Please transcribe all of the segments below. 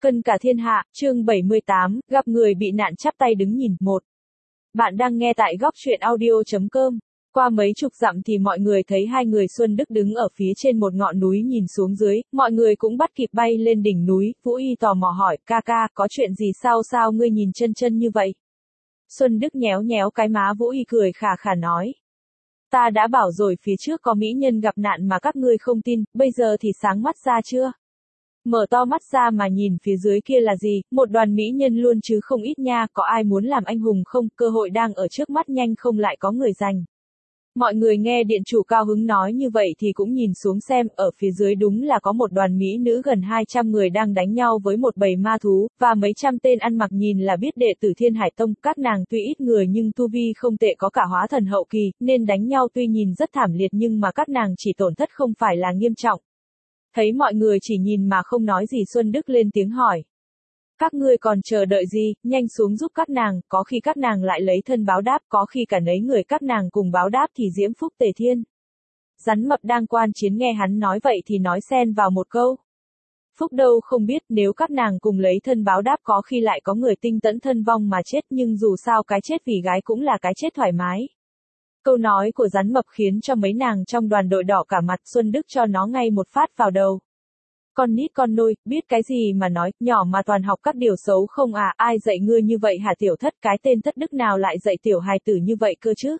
Cân cả thiên hạ, chương 78, gặp người bị nạn chắp tay đứng nhìn. Một. Bạn đang nghe tại góc truyện audio.com. Qua mấy chục dặm thì mọi người thấy hai người Xuân Đức đứng ở phía trên một ngọn núi nhìn xuống dưới, mọi người cũng bắt kịp bay lên đỉnh núi. Vũ Y tò mò hỏi, ca ca, có chuyện gì sao ngươi nhìn chân chân như vậy? Xuân Đức nhéo nhéo cái má Vũ Y cười khà khà nói. Ta đã bảo rồi phía trước có mỹ nhân gặp nạn mà các ngươi không tin, bây giờ thì sáng mắt ra chưa? Mở to mắt ra mà nhìn phía dưới kia là gì, một đoàn mỹ nhân luôn chứ không ít nha, có ai muốn làm anh hùng không, cơ hội đang ở trước mắt nhanh không lại có người giành. Mọi người nghe điện chủ cao hứng nói như vậy thì cũng nhìn xuống xem, ở phía dưới đúng là có một đoàn mỹ nữ gần 200 người đang đánh nhau với một bầy ma thú, và mấy trăm tên ăn mặc nhìn là biết đệ tử Thiên Hải Tông, các nàng tuy ít người nhưng tu vi không tệ có cả hóa thần hậu kỳ, nên đánh nhau tuy nhìn rất thảm liệt nhưng mà các nàng chỉ tổn thất không phải là nghiêm trọng. Thấy mọi người chỉ nhìn mà không nói gì Xuân Đức lên tiếng hỏi. Các ngươi còn chờ đợi gì, nhanh xuống giúp các nàng, có khi các nàng lại lấy thân báo đáp, có khi cả nấy người các nàng cùng báo đáp thì diễm phúc tề thiên. Rắn mập đang quan chiến nghe hắn nói vậy thì nói xen vào một câu. Phúc đâu không biết, nếu các nàng cùng lấy thân báo đáp có khi lại có người tinh tẫn thân vong mà chết, nhưng dù sao cái chết vì gái cũng là cái chết thoải mái. Câu nói của rắn mập khiến cho mấy nàng trong đoàn đội đỏ cả mặt, Xuân Đức cho nó ngay một phát vào đầu. Con nít con nôi, biết cái gì mà nói, nhỏ mà toàn học các điều xấu không à, ai dạy ngươi như vậy hả tiểu thất, cái tên thất đức nào lại dạy tiểu hài tử như vậy cơ chứ?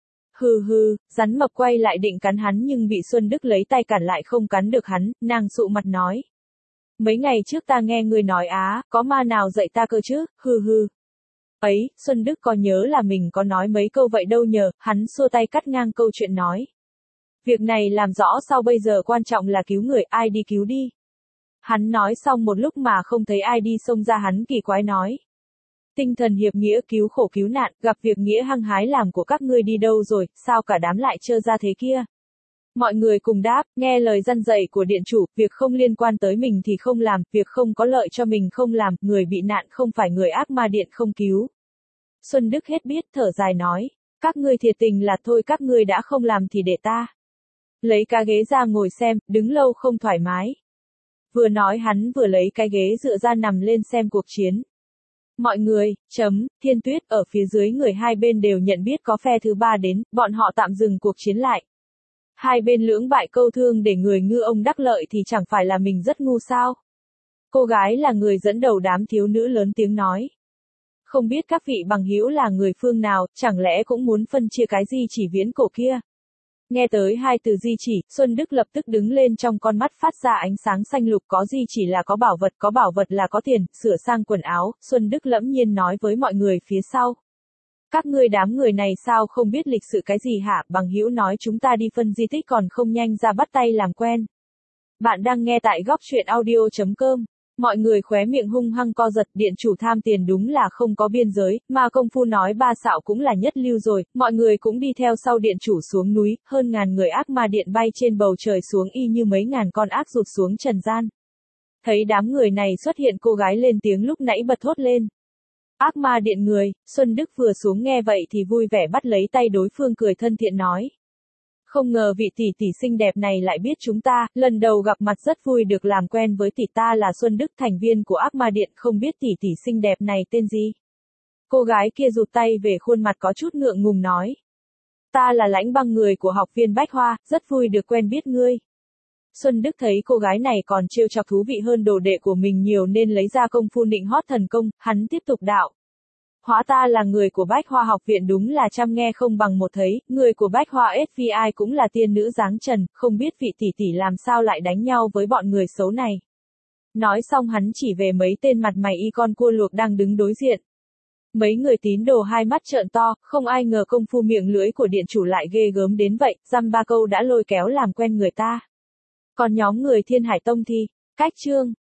Hừ, rắn mập quay lại định cắn hắn nhưng bị Xuân Đức lấy tay cản lại không cắn được hắn, nàng sụ mặt nói. Mấy ngày trước ta nghe ngươi nói có ma nào dạy ta cơ chứ, hừ. Ấy, Xuân Đức có nhớ là mình có nói mấy câu vậy đâu nhờ, hắn xua tay cắt ngang câu chuyện nói. Việc này làm rõ sau bây giờ quan trọng là cứu người, ai đi cứu đi. Hắn nói xong một lúc mà không thấy ai đi xông ra hắn kỳ quái nói. Tinh thần hiệp nghĩa cứu khổ cứu nạn, gặp việc nghĩa hăng hái làm của các ngươi đi đâu rồi, sao cả đám lại trơ ra thế kia. Mọi người cùng đáp, nghe lời răn dạy của điện chủ, việc không liên quan tới mình thì không làm, việc không có lợi cho mình không làm, người bị nạn không phải người ác ma điện không cứu. Xuân Đức hết biết, thở dài nói, các ngươi thiệt tình là thôi các ngươi đã không làm thì để ta. Lấy cái ghế ra ngồi xem, đứng lâu không thoải mái. Vừa nói hắn vừa lấy cái ghế dựa ra nằm lên xem cuộc chiến. Mọi người, Thiên Tuyết, ở phía dưới người hai bên đều nhận biết có phe thứ ba đến, bọn họ tạm dừng cuộc chiến lại. Hai bên lưỡng bại câu thương để người ngư ông đắc lợi thì chẳng phải là mình rất ngu sao. Cô gái là người dẫn đầu đám thiếu nữ lớn tiếng nói. Không biết các vị bằng hữu là người phương nào, chẳng lẽ cũng muốn phân chia cái di chỉ viễn cổ kia. Nghe tới hai từ di chỉ, Xuân Đức lập tức đứng lên trong con mắt phát ra ánh sáng xanh lục, có di chỉ là có bảo vật là có tiền, sửa sang quần áo, Xuân Đức lẫm nhiên nói với mọi người phía sau. Các ngươi đám người này sao không biết lịch sự cái gì hả, bằng hữu nói chúng ta đi phân di tích còn không nhanh ra bắt tay làm quen. Bạn đang nghe tại góc truyện audio.com. Mọi người khóe miệng hung hăng co giật, điện chủ tham tiền đúng là không có biên giới, mà công phu nói ba xạo cũng là nhất lưu rồi, mọi người cũng đi theo sau điện chủ xuống núi, hơn ngàn người ác ma điện bay trên bầu trời xuống y như mấy ngàn con ác rụt xuống trần gian. Thấy đám người này xuất hiện cô gái lên tiếng lúc nãy bật thốt lên. Ác ma điện người, Xuân Đức vừa xuống nghe vậy thì vui vẻ bắt lấy tay đối phương cười thân thiện nói. Không ngờ vị tỷ tỷ xinh đẹp này lại biết chúng ta, lần đầu gặp mặt rất vui được làm quen với tỷ, ta là Xuân Đức, thành viên của ác ma điện, không biết tỷ tỷ xinh đẹp này tên gì. Cô gái kia rụt tay về khuôn mặt có chút ngượng ngùng nói. Ta là Lãnh Băng, người của học viên Bách Hoa, rất vui được quen biết ngươi. Xuân Đức thấy cô gái này còn trêu chọc thú vị hơn đồ đệ của mình nhiều nên lấy ra công phu nịnh hót thần công, hắn tiếp tục đạo. Hóa ta là người của Bách Hoa học viện, đúng là trăm nghe không bằng một thấy, người của Bách Hoa SVI cũng là tiên nữ dáng trần, không biết vị tỷ tỷ làm sao lại đánh nhau với bọn người xấu này. Nói xong hắn chỉ về mấy tên mặt mày y con cua luộc đang đứng đối diện. Mấy người tín đồ hai mắt trợn to, không ai ngờ công phu miệng lưỡi của điện chủ lại ghê gớm đến vậy, dăm ba câu đã lôi kéo làm quen người ta. Còn nhóm người Thiên Hải Tông thì, cách chương.